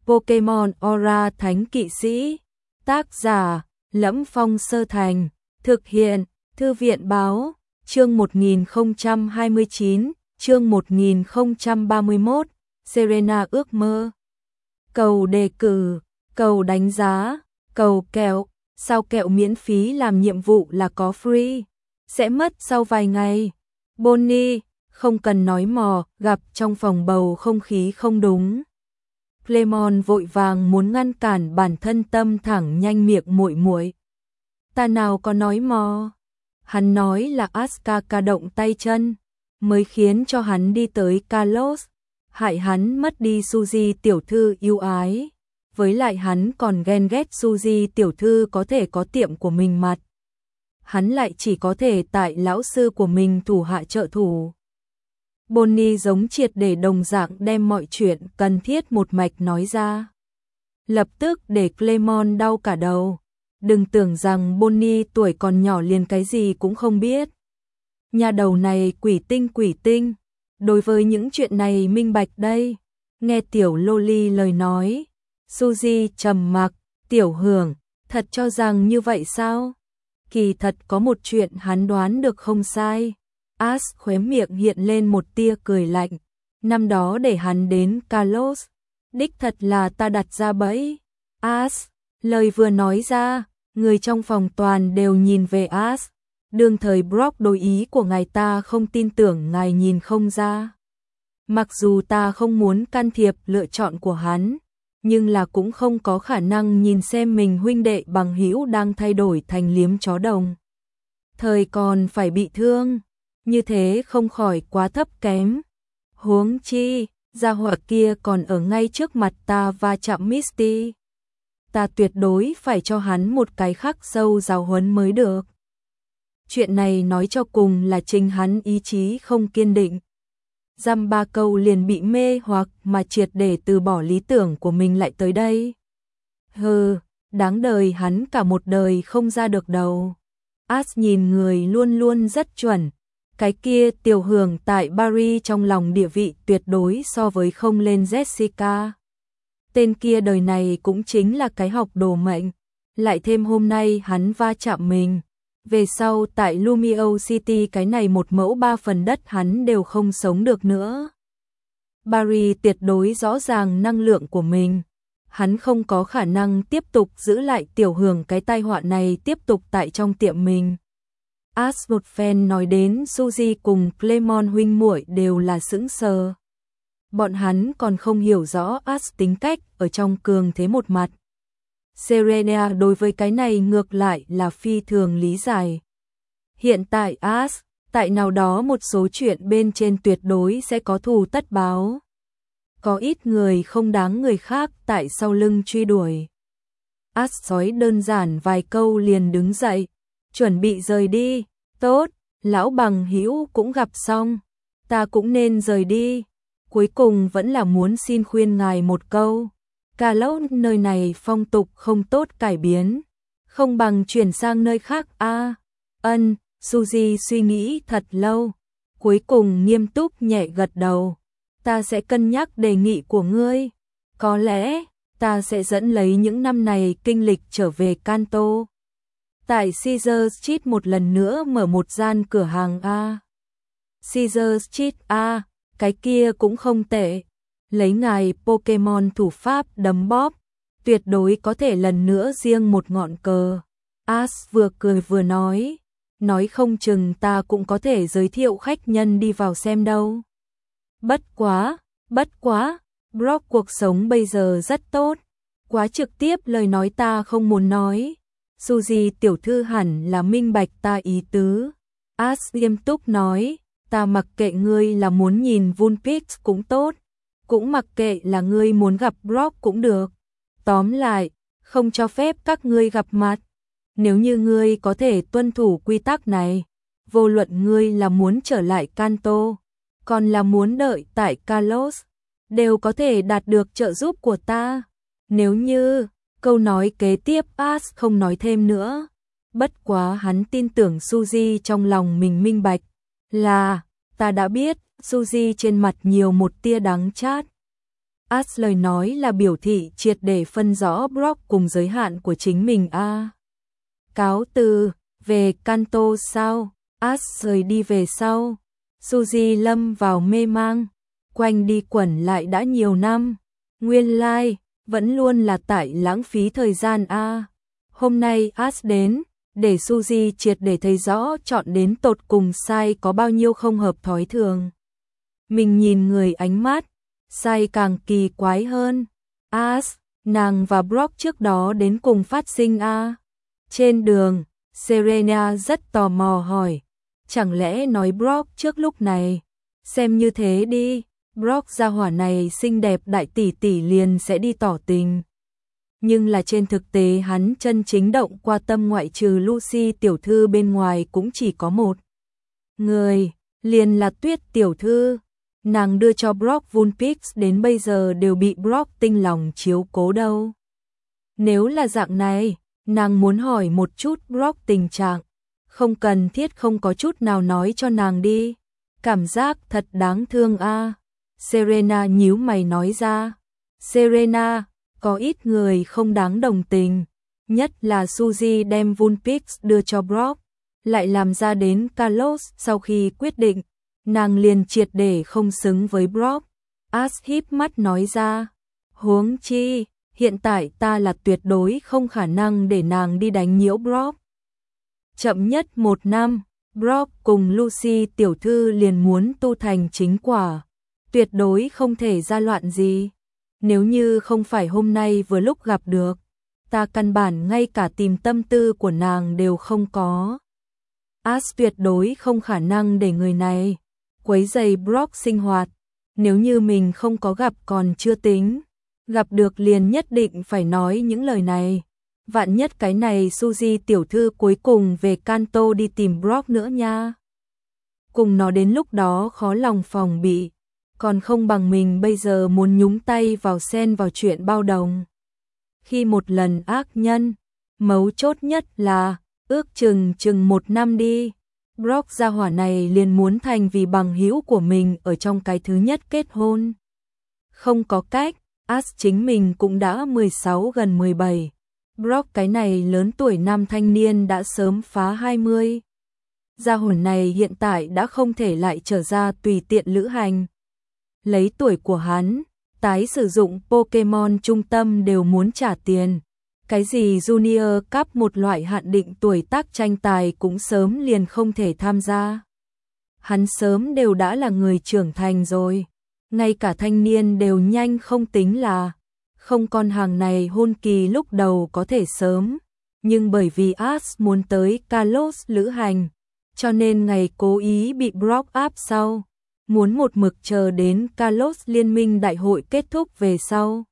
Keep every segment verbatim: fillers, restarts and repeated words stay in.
Pokemon Aura Thánh Kỵ Sĩ. Tác giả: Lẫm Phong Sơ Thành. Thực hiện: Thư viện Báo. Chương một nghìn không trăm hai mươi chín, chương một nghìn không trăm ba mươi mốt, Serena ước mơ. Cầu đề cử, cầu đánh giá, cầu kẹo, sao kẹo miễn phí làm nhiệm vụ là có free, sẽ mất sau vài ngày. Bonnie, không cần nói mò, gặp trong phòng bầu không khí không đúng. Clemon vội vàng muốn ngăn cản bản thân tâm thẳng nhanh miệng muội muội. Ta nào có nói mò. Hắn nói là Asuka động tay chân, mới khiến cho hắn đi tới Kalos, hại hắn mất đi Suzy tiểu thư yêu ái. Với lại hắn còn ghen ghét Suzy tiểu thư có thể có tiệm của mình mặt. Hắn lại chỉ có thể tại lão sư của mình thủ hạ trợ thủ. Bonnie giống triệt để đồng dạng đem mọi chuyện cần thiết một mạch nói ra. Lập tức để Clemon đau cả đầu. Đừng tưởng rằng Bonnie tuổi còn nhỏ liền cái gì cũng không biết. Nhà đầu này quỷ tinh quỷ tinh, đối với những chuyện này minh bạch đây. Nghe tiểu Loli lời nói, Suzy trầm mặc, tiểu Hưởng, thật cho rằng như vậy sao? Kỳ thật có một chuyện hắn đoán được không sai. As khóe miệng hiện lên một tia cười lạnh. Năm đó để hắn đến Kalos, đích thật là ta đặt ra bẫy. As, lời vừa nói ra, người trong phòng toàn đều nhìn về As. Đương thời Brock đối ý của ngài ta không tin tưởng ngài nhìn không ra. Mặc dù ta không muốn can thiệp lựa chọn của hắn, nhưng là cũng không có khả năng nhìn xem mình huynh đệ bằng hữu đang thay đổi thành liếm chó đồng. Thời còn phải bị thương, như thế không khỏi quá thấp kém. Huống chi, gia hỏa kia còn ở ngay trước mặt ta va chạm Misty. Ta tuyệt đối phải cho hắn một cái khắc sâu giáo huấn mới được. Chuyện này nói cho cùng là chính hắn ý chí không kiên định. Dăm ba câu liền bị mê hoặc mà triệt để từ bỏ lý tưởng của mình lại tới đây. Hừ, đáng đời hắn cả một đời không ra được đầu. As nhìn người luôn luôn rất chuẩn. Cái kia tiểu Hưởng tại Barry trong lòng địa vị tuyệt đối so với không lên Jessica. Tên kia đời này cũng chính là cái học đồ mệnh. Lại thêm hôm nay hắn va chạm mình. Về sau tại Lumio City cái này một mẫu ba phần đất hắn đều không sống được nữa. Barry tuyệt đối rõ ràng năng lượng của mình. Hắn không có khả năng tiếp tục giữ lại tiểu Hưởng cái tai họa này tiếp tục tại trong tiệm mình. As một phen nói đến Suzy cùng Clemon huynh muội đều là sững sờ. Bọn hắn còn không hiểu rõ As tính cách ở trong cường thế một mặt. Serena đối với cái này ngược lại là phi thường lý giải. Hiện tại As, tại nào đó một số chuyện bên trên tuyệt đối sẽ có thù tất báo. Có ít người không đáng người khác tại sau lưng truy đuổi. As sói đơn giản vài câu liền đứng dậy, chuẩn bị rời đi. Tốt, lão bằng hữu cũng gặp xong, ta cũng nên rời đi. Cuối cùng vẫn là muốn xin khuyên ngài một câu. Kalos nơi này phong tục không tốt cải biến, không bằng chuyển sang nơi khác a. À, ân, Suzy suy nghĩ thật lâu, cuối cùng nghiêm túc nhẹ gật đầu. Ta sẽ cân nhắc đề nghị của ngươi. Có lẽ, ta sẽ dẫn lấy những năm này kinh lịch trở về Kanto. Tại Caesar Street một lần nữa mở một gian cửa hàng A. Caesar Street A, cái kia cũng không tệ. Lấy ngài Pokemon thủ pháp đấm bóp, tuyệt đối có thể lần nữa riêng một ngọn cờ. As vừa cười vừa nói, nói không chừng ta cũng có thể giới thiệu khách nhân đi vào xem đâu. Bất quá, bất quá, Brock cuộc sống bây giờ rất tốt. Quá trực tiếp lời nói ta không muốn nói. Suzy tiểu thư hẳn là minh bạch ta ý tứ. As nghiêm túc nói, ta mặc kệ ngươi là muốn nhìn Vulpix cũng tốt, cũng mặc kệ là ngươi muốn gặp Brock cũng được. Tóm lại, không cho phép các ngươi gặp mặt. Nếu như ngươi có thể tuân thủ quy tắc này, vô luận ngươi là muốn trở lại Kanto, còn là muốn đợi tại Kalos, đều có thể đạt được trợ giúp của ta. Nếu như, câu nói kế tiếp As không nói thêm nữa. Bất quá hắn tin tưởng Suzy trong lòng mình minh bạch. Là, ta đã biết, Suzy trên mặt nhiều một tia đắng chát. As lời nói là biểu thị triệt để phân rõ Brock cùng giới hạn của chính mình a. À. Cáo từ, về Kanto sao? As rời đi về sau. Suzy lâm vào mê mang, quanh đi quẩn lại đã nhiều năm. Nguyên lai, like, vẫn luôn là tại lãng phí thời gian a. À. Hôm nay As đến, để Suzy triệt để thấy rõ chọn đến tột cùng sai có bao nhiêu không hợp thói thường. Mình nhìn người ánh mắt, sai càng kỳ quái hơn. As, nàng và Brock trước đó đến cùng phát sinh a. À. Trên đường, Serena rất tò mò hỏi, chẳng lẽ nói Brock trước lúc này? Xem như thế đi, Brock gia hỏa này xinh đẹp đại tỷ tỷ liền sẽ đi tỏ tình. Nhưng là trên thực tế hắn chân chính động qua tâm ngoại trừ Lucy tiểu thư bên ngoài cũng chỉ có một người, liền là Tuyết tiểu thư. Nàng đưa cho Brock Vulpix đến bây giờ đều bị Brock tinh lòng chiếu cố đâu. Nếu là dạng này, nàng muốn hỏi một chút Brock tình trạng, không cần thiết không có chút nào nói cho nàng đi. Cảm giác thật đáng thương a. À. Serena nhíu mày nói ra. Serena, có ít người không đáng đồng tình, nhất là Suzy đem Vulpix đưa cho Brock, lại làm ra đến Carlos sau khi quyết định, nàng liền triệt để không xứng với Brock. As híp mắt nói ra, huống chi, hiện tại ta là tuyệt đối không khả năng để nàng đi đánh nhiễu Brock. Chậm nhất một năm, Brock cùng Lucy tiểu thư liền muốn tu thành chính quả, tuyệt đối không thể ra loạn gì. Nếu như không phải hôm nay vừa lúc gặp được, ta căn bản ngay cả tìm tâm tư của nàng đều không có. As tuyệt đối không khả năng để người này quấy rầy Brock sinh hoạt. Nếu như mình không có gặp còn chưa tính, gặp được liền nhất định phải nói những lời này. Vạn nhất cái này Suzy tiểu thư cuối cùng về Kanto đi tìm Brock nữa nha. Cùng nó đến lúc đó khó lòng phòng bị, còn không bằng mình bây giờ muốn nhúng tay vào xen vào chuyện bao đồng. Khi một lần ác nhân, mấu chốt nhất là, ước chừng chừng một năm đi, Brock gia hỏa này liền muốn thành vì bằng hữu của mình ở trong cái thứ nhất kết hôn. Không có cách, As chính mình cũng đã mười sáu gần mười bảy. Brock cái này lớn tuổi nam thanh niên đã sớm phá hai mươi. Gia hỏa này hiện tại đã không thể lại trở ra tùy tiện lữ hành. Lấy tuổi của hắn, tái sử dụng Pokemon trung tâm đều muốn trả tiền. Cái gì Junior Cup một loại hạn định tuổi tác tranh tài cũng sớm liền không thể tham gia. Hắn sớm đều đã là người trưởng thành rồi. Ngay cả thanh niên đều nhanh không tính là. Không con hàng này hôn kỳ lúc đầu có thể sớm. Nhưng bởi vì As muốn tới Kalos lữ hành, cho nên ngày cố ý bị Brock áp sau. Muốn một mực chờ đến Kalos liên minh đại hội kết thúc về sau.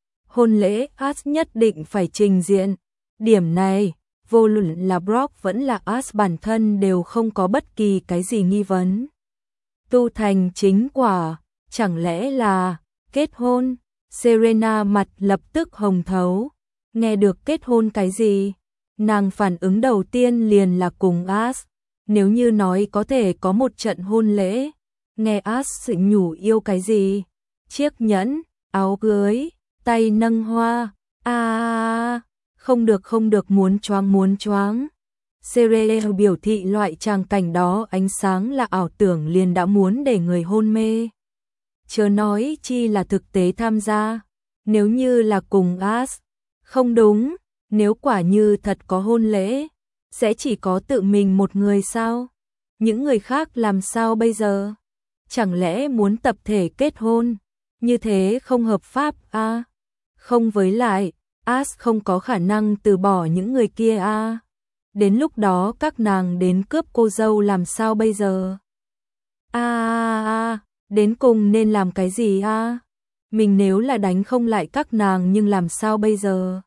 Hôn lễ As nhất định phải trình diện. Điểm này, vô luận là Brock vẫn là As bản thân đều không có bất kỳ cái gì nghi vấn. Tu thành chính quả, chẳng lẽ là kết hôn? Serena mặt lập tức hồng thấu. Nghe được kết hôn cái gì? Nàng phản ứng đầu tiên liền là cùng As. Nếu như nói có thể có một trận hôn lễ, nghe As sự nhủ yêu cái gì? Chiếc nhẫn, áo cưới, tay nâng hoa, a à, không được không được muốn choáng muốn choáng. Serena biểu thị loại tràng cảnh đó ánh sáng là ảo tưởng liền đã muốn để người hôn mê. Chớ nói chi là thực tế tham gia, nếu như là cùng As, không đúng, nếu quả như thật có hôn lễ, sẽ chỉ có tự mình một người sao? Những người khác làm sao bây giờ? Chẳng lẽ muốn tập thể kết hôn? Như thế không hợp pháp à? Không, với lại, As không có khả năng từ bỏ những người kia à? Đến lúc đó các nàng đến cướp cô dâu làm sao bây giờ? À, à, à, đến cùng nên làm cái gì à? Mình nếu là đánh không lại các nàng nhưng làm sao bây giờ?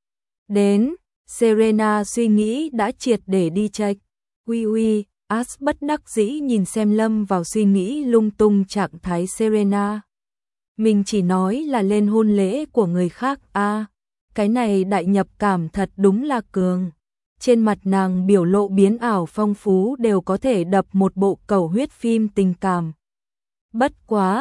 Đến, Serena suy nghĩ đã triệt để đi chệch. Uy uy, As bất đắc dĩ nhìn xem lâm vào suy nghĩ lung tung trạng thái Serena. Mình chỉ nói là lên hôn lễ của người khác à, cái này đại nhập cảm thật đúng là cường. Trên mặt nàng biểu lộ biến ảo phong phú đều có thể đập một bộ cầu huyết phim tình cảm. Bất quá,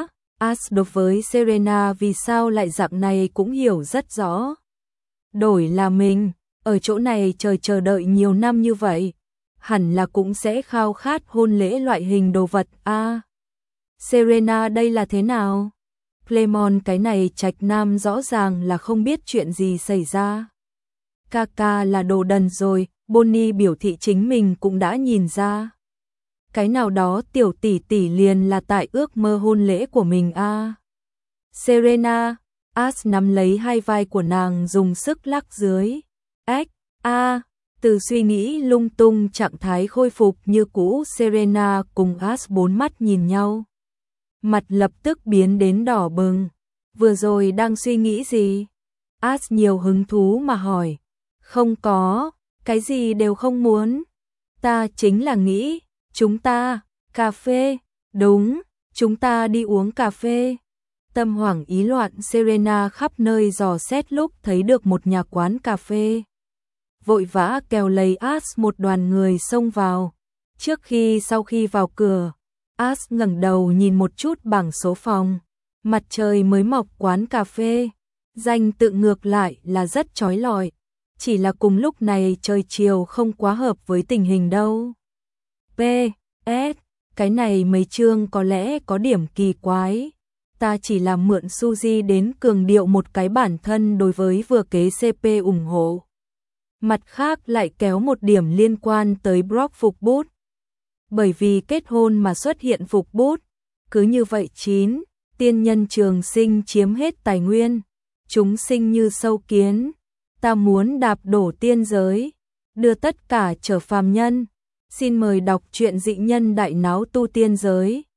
Ash đối với Serena vì sao lại dạng này cũng hiểu rất rõ. Đổi là mình, ở chỗ này chờ chờ đợi nhiều năm như vậy, hẳn là cũng sẽ khao khát hôn lễ loại hình đồ vật a. À, Serena đây là thế nào? Clemon cái này trạch nam rõ ràng là không biết chuyện gì xảy ra. Kaka là đồ đần rồi, Bonnie biểu thị chính mình cũng đã nhìn ra. Cái nào đó tiểu tỷ tỷ liền là tại ước mơ hôn lễ của mình a. À, Serena, Ash nắm lấy hai vai của nàng dùng sức lắc dưới. Ếch, a, à, từ suy nghĩ lung tung trạng thái khôi phục như cũ, Serena cùng Ash bốn mắt nhìn nhau. Mặt lập tức biến đến đỏ bừng. Vừa rồi đang suy nghĩ gì? Ash nhiều hứng thú mà hỏi. Không có, cái gì đều không muốn. Ta chính là nghĩ, chúng ta, cà phê, đúng, chúng ta đi uống cà phê. Tâm hoảng ý loạn, Serena khắp nơi dò xét lúc thấy được một nhà quán cà phê. Vội vã kéo lấy Ash, một đoàn người xông vào. Trước khi sau khi vào cửa, Ash ngẩng đầu nhìn một chút bảng số phòng. Mặt trời mới mọc quán cà phê. Danh tự ngược lại là rất chói lọi. Chỉ là cùng lúc này trời chiều không quá hợp với tình hình đâu. P S Cái này mấy chương có lẽ có điểm kỳ quái. Ta chỉ là mượn Suzy đến cường điệu một cái bản thân đối với vừa kế xê pê ủng hộ. Mặt khác lại kéo một điểm liên quan tới Brock phục bút. Bởi vì kết hôn mà xuất hiện phục bút. Cứ như vậy chín, tiên nhân trường sinh chiếm hết tài nguyên. Chúng sinh như sâu kiến. Ta muốn đạp đổ tiên giới. Đưa tất cả trở phàm nhân. Xin mời đọc truyện Dị Nhân Đại Náo Tu Tiên Giới.